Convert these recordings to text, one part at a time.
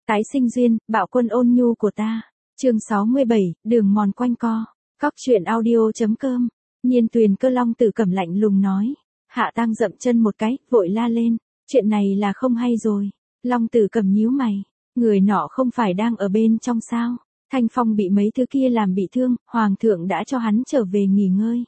Tái sinh duyên, bạo quân ôn nhu của ta. Chương 67, đường mòn quanh co. Cóc truyện audio.com. Nhiên Tuyền Cơ Long Tử Cẩm lạnh lùng nói. Hạ Tang dậm chân một cái, vội la lên. Chuyện này là không hay rồi. Long Tử Cẩm nhíu mày. Người nọ không phải đang ở bên trong sao? Thanh Phong bị mấy thứ kia làm bị thương, Hoàng thượng đã cho hắn trở về nghỉ ngơi.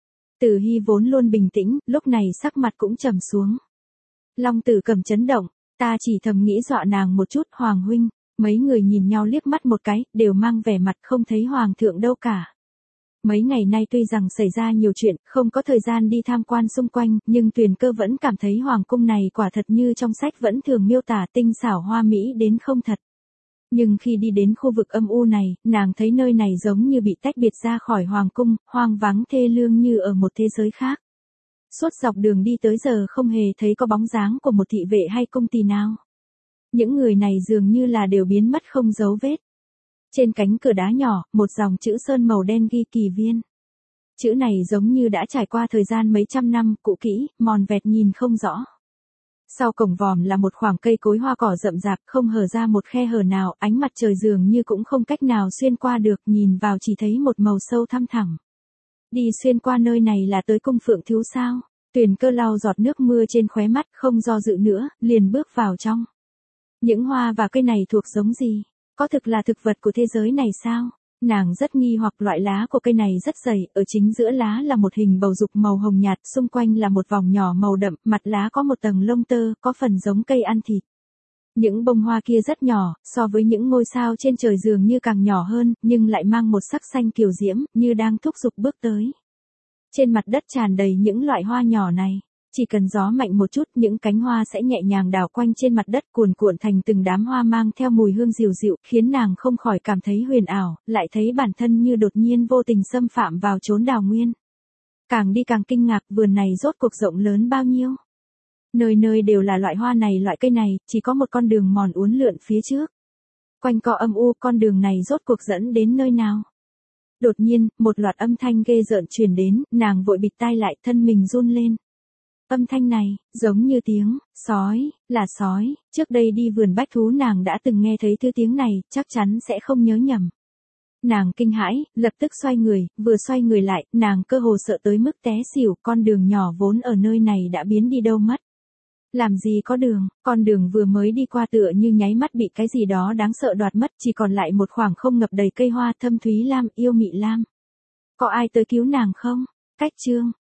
Tử Hy vốn luôn bình tĩnh, lúc này sắc mặt cũng trầm xuống. Long Tử Cẩm chấn động. Ta chỉ thầm nghĩ dọa nàng một chút, Hoàng huynh. Mấy người nhìn nhau liếc mắt một cái, đều mang vẻ mặt không thấy Hoàng thượng đâu cả. Mấy ngày nay tuy rằng xảy ra nhiều chuyện, không có thời gian đi tham quan xung quanh, nhưng Tuyền Cơ vẫn cảm thấy Hoàng cung này quả thật như trong sách vẫn thường miêu tả tinh xảo hoa mỹ đến không thật. Nhưng khi đi đến khu vực âm u này, nàng thấy nơi này giống như bị tách biệt ra khỏi Hoàng cung, hoang vắng thê lương như ở một thế giới khác. Suốt dọc đường đi tới giờ không hề thấy có bóng dáng của một thị vệ hay cung tỳ nào. Những người này dường như là đều biến mất không dấu vết. Trên cánh cửa đá nhỏ, một dòng chữ sơn màu đen ghi Kỳ Viên. Chữ này giống như đã trải qua thời gian mấy trăm năm, cũ kỹ, mòn vẹt nhìn không rõ. Sau cổng vòm là một khoảng cây cối hoa cỏ rậm rạp, không hở ra một khe hở nào, ánh mặt trời dường như cũng không cách nào xuyên qua được, nhìn vào chỉ thấy một màu sâu thăm thẳm. Đi xuyên qua nơi này là tới cung Phượng Thiếu sao? Tuyền Cơ lau giọt nước mưa trên khóe mắt, không do dự nữa, liền bước vào trong. Những hoa và cây này thuộc giống gì? Có thực là thực vật của thế giới này sao? Nàng rất nghi hoặc, loại lá của cây này rất dày, ở chính giữa lá là một hình bầu dục màu hồng nhạt, xung quanh là một vòng nhỏ màu đậm, mặt lá có một tầng lông tơ, có phần giống cây ăn thịt. Những bông hoa kia rất nhỏ, so với những ngôi sao trên trời dường như càng nhỏ hơn, nhưng lại mang một sắc xanh kiều diễm, như đang thúc giục bước tới. Trên mặt đất tràn đầy những loại hoa nhỏ này. Chỉ cần gió mạnh một chút, những cánh hoa sẽ nhẹ nhàng đảo quanh trên mặt đất, cuồn cuộn thành từng đám hoa mang theo mùi hương dịu dịu, khiến nàng không khỏi cảm thấy huyền ảo, lại thấy bản thân như đột nhiên vô tình xâm phạm vào chốn đào nguyên. Càng đi càng kinh ngạc, vườn này rốt cuộc rộng lớn bao nhiêu. Nơi nơi đều là loại hoa này loại cây này, chỉ có một con đường mòn uốn lượn phía trước. Quanh co âm u, con đường này rốt cuộc dẫn đến nơi nào? Đột nhiên, một loạt âm thanh ghê rợn truyền đến, nàng vội bịt tai lại, thân mình run lên. Âm thanh này, giống như tiếng, sói, là sói, trước đây đi vườn bách thú nàng đã từng nghe thấy thứ tiếng này, chắc chắn sẽ không nhớ nhầm. Nàng kinh hãi, lập tức xoay người, vừa xoay người lại, nàng cơ hồ sợ tới mức té xỉu, con đường nhỏ vốn ở nơi này đã biến đi đâu mất. Làm gì có đường, con đường vừa mới đi qua tựa như nháy mắt bị cái gì đó đáng sợ đoạt mất, chỉ còn lại một khoảng không ngập đầy cây hoa thâm thúy lam, yêu mị lam. Có ai tới cứu nàng không? Cách chương.